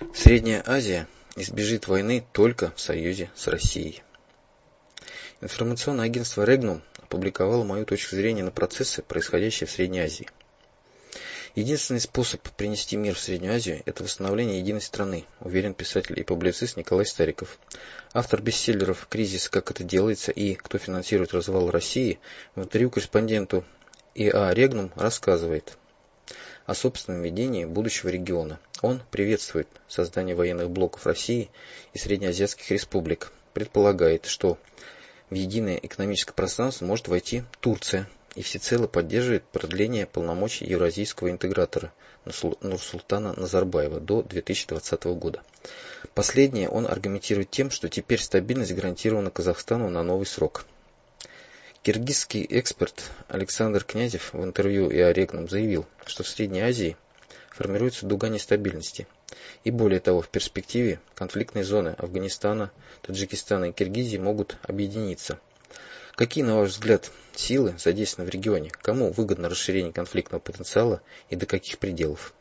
Средняя Азия избежит войны только в союзе с Россией. Информационное агентство Regnum опубликовало мою точку зрения на процессы, происходящие в Средней Азии. Единственный способ принести мир в Среднюю Азию – это восстановление единой страны, уверен писатель и публицист Николай Стариков. Автор бестселлеров «Кризис. Как это делается» и «Кто финансирует развал России» в интервью корреспонденту ИА Regnum рассказывает о собственном видении будущего региона. Он приветствует создание военных блоков России и среднеазиатских республик, предполагает, что в единое экономическое пространство может войти Турция и всецело поддерживает продление полномочий евразийского интегратора Нурсултана Назарбаева до 2020 года. Последнее он аргументирует тем, что теперь стабильность гарантирована Казахстану на новый срок. Киргизский эксперт Александр Князев в интервью ИА Regnum заявил, что в Средней Азии формируется дуга нестабильности. И более того, в перспективе конфликтные зоны Афганистана, Таджикистана и Киргизии могут объединиться. Какие, на ваш взгляд, силы задействованы в регионе? Кому выгодно расширение конфликтного потенциала и до каких пределов?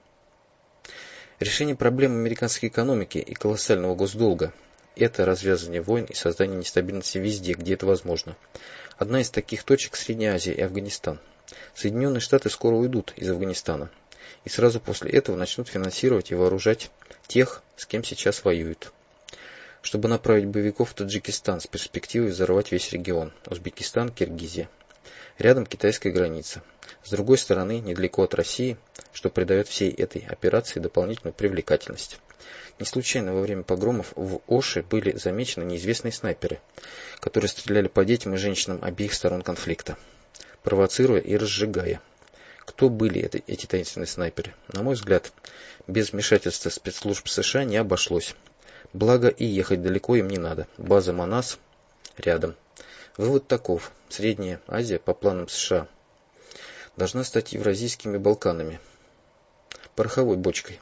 Решение проблем американской экономики и колоссального госдолга – это развязывание войн и создание нестабильности везде, где это возможно. Одна из таких точек – Средняя Азия и Афганистан. Соединенные Штаты скоро уйдут из Афганистана и сразу после этого начнут финансировать и вооружать тех, с кем сейчас воюют, чтобы направить боевиков в Таджикистан с перспективой взорвать весь регион – Узбекистан, Киргизия. Рядом китайская граница. С другой стороны, недалеко от России, что придает всей этой операции дополнительную привлекательность. Не случайно во время погромов в Оше были замечены неизвестные снайперы, которые стреляли по детям и женщинам обеих сторон конфликта, провоцируя и разжигая. Кто были эти таинственные снайперы? На мой взгляд, без вмешательства спецслужб США не обошлось. Благо и ехать далеко им не надо. База Манас рядом. Вывод таков. Средняя Азия по планам США должна стать евразийскими Балканами, пороховой бочкой.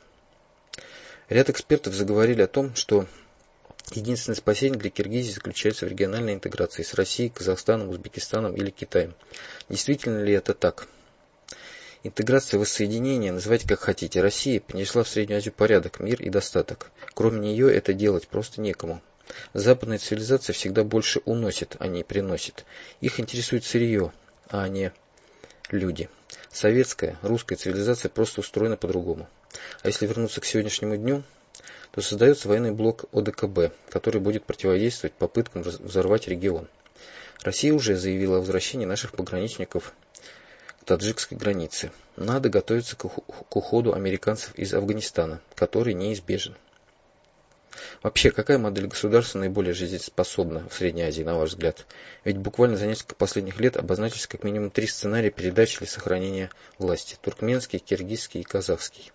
Ряд экспертов заговорили о том, что единственное спасение для Киргизии заключается в региональной интеграции с Россией, Казахстаном, Узбекистаном или Китаем. Действительно ли это так? Интеграция, воссоединение, называйте как хотите. Россия принесла в Среднюю Азию порядок, мир и достаток. Кроме нее это делать просто некому. Западная цивилизация всегда больше уносит, а не приносит. Их интересует сырье, а не люди. Советская, русская цивилизация просто устроена по-другому. А если вернуться к сегодняшнему дню, то создается военный блок ОДКБ, который будет противодействовать попыткам взорвать регион. Россия уже заявила о возвращении наших пограничников к таджикской границе. Надо готовиться к уходу американцев из Афганистана, который неизбежен. Вообще, какая модель государства наиболее жизнеспособна в Средней Азии, на ваш взгляд? Ведь буквально за несколько последних лет обозначились как минимум 3 сценария передачи или сохранения власти. Туркменский, киргизский и казахский.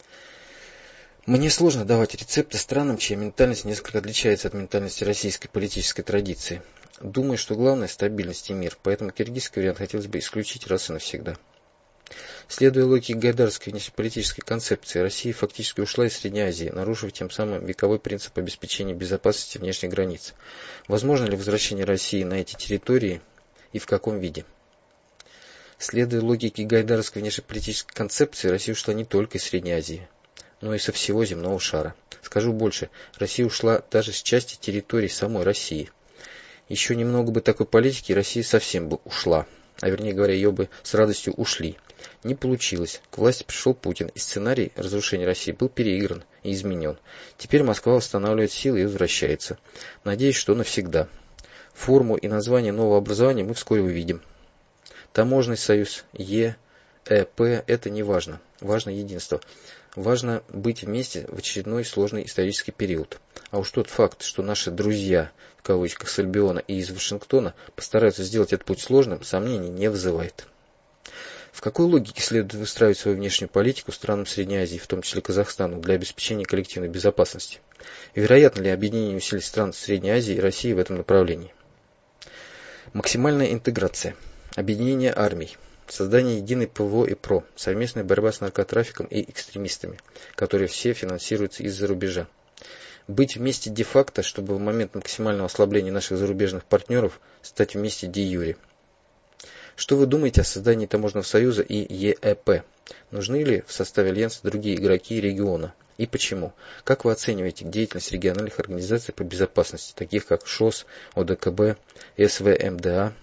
Мне сложно давать рецепты странам, чья ментальность несколько отличается от ментальности российской политической традиции. Думаю, что главное – стабильность и мир, поэтому киргизский вариант хотелось бы исключить раз и навсегда. Следуя логике гайдарской внешнеполитической концепции, Россия фактически ушла из Средней Азии, нарушив тем самым вековой принцип обеспечения безопасности внешних границ. Возможно ли возвращение России на эти территории и в каком виде? Следуя логике гайдарской внешнеполитической концепции, Россия ушла не только из Средней Азии, но и со всего земного шара. Скажу больше, Россия ушла даже с части территорий самой России. Еще немного бы такой политики, и Россия совсем бы ушла, а вернее говоря, ее бы с радостью ушли. Не получилось. К власти пришел Путин, и сценарий разрушения России был переигран и изменен. Теперь Москва восстанавливает силы и возвращается. Надеюсь, что навсегда. Форму и название нового образования мы вскоре увидим. Таможенный союз, ЕЭП – это не важно. Важно единство. Важно быть вместе в очередной сложный исторический период. А уж тот факт, что наши «друзья» в кавычках с Альбиона и из Вашингтона постараются сделать этот путь сложным, сомнений не вызывает. В какой логике следует выстраивать свою внешнюю политику странам Средней Азии, в том числе Казахстану, для обеспечения коллективной безопасности? Вероятно ли объединение усилий стран Средней Азии и России в этом направлении? Максимальная интеграция. Объединение армий. Создание единой ПВО и ПРО. Совместная борьба с наркотрафиком и экстремистами, которые все финансируются из-за рубежа. Быть вместе де-факто, чтобы в момент максимального ослабления наших зарубежных партнеров стать вместе де-юре. Что вы думаете о создании таможенного союза и ЕЭП? Нужны ли в составе альянса другие игроки региона? И почему? Как вы оцениваете деятельность региональных организаций по безопасности, таких как ШОС, ОДКБ, СВМДА?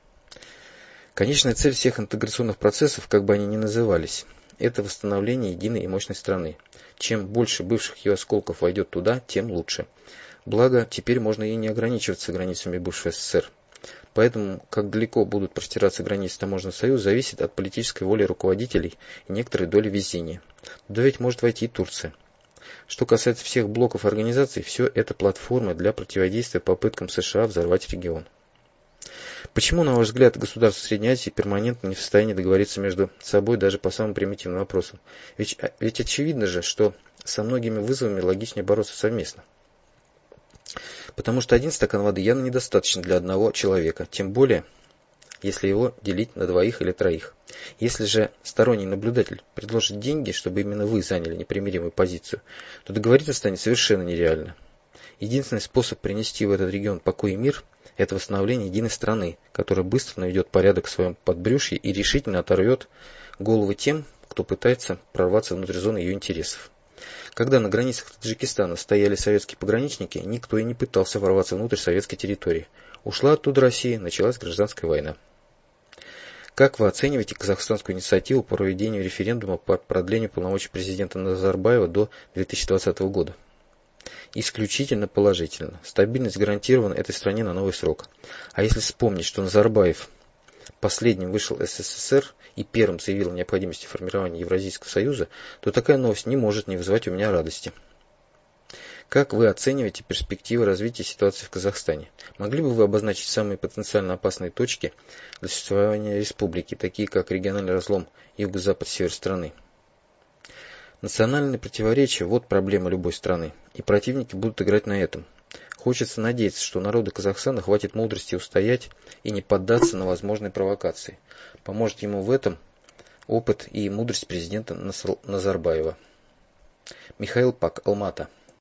Конечная цель всех интеграционных процессов, как бы они ни назывались, это восстановление единой и мощной страны. Чем больше бывших ее осколков войдет туда, тем лучше. Благо, теперь можно и не ограничиваться границами бывшего СССР. Поэтому, как далеко будут простираться границы таможенного союза, зависит от политической воли руководителей и некоторой доли везения. Туда ведь может войти и Турция. Что касается всех блоков организаций, все это платформа для противодействия попыткам США взорвать регион. Почему, на ваш взгляд, государства Средней Азии перманентно не в состоянии договориться между собой даже по самым примитивным вопросам? Ведь очевидно же, что со многими вызовами логичнее бороться совместно. Потому что один стакан воды явно недостаточно для одного человека, тем более, если его делить на двоих или троих. Если же сторонний наблюдатель предложит деньги, чтобы именно вы заняли непримиримую позицию, то договориться станет совершенно нереально. Единственный способ принести в этот регион покой и мир – это восстановление единой страны, которая быстро наведет порядок в своем подбрюшье и решительно оторвет головы тем, кто пытается прорваться внутрь зоны ее интересов. Когда на границах Таджикистана стояли советские пограничники, никто и не пытался ворваться внутрь советской территории. Ушла оттуда Россия, началась гражданская война. Как вы оцениваете казахстанскую инициативу по проведению референдума по продлению полномочий президента Назарбаева до 2020 года? Исключительно положительно. Стабильность гарантирована этой стране на новый срок. А если вспомнить, что Назарбаев последним вышел из СССР и первым заявил о необходимости формирования Евразийского союза, то такая новость не может не вызывать у меня радости. Как вы оцениваете перспективы развития ситуации в Казахстане? Могли бы вы обозначить самые потенциально опасные точки для существования республики, такие как региональный разлом юго-запад-север страны? Национальные противоречия – вот проблема любой страны, и противники будут играть на этом. Хочется надеяться, что народу Казахстана хватит мудрости устоять и не поддаться на возможные провокации. Поможет ему в этом опыт и мудрость президента Назарбаева. Михаил Пак, Алмата.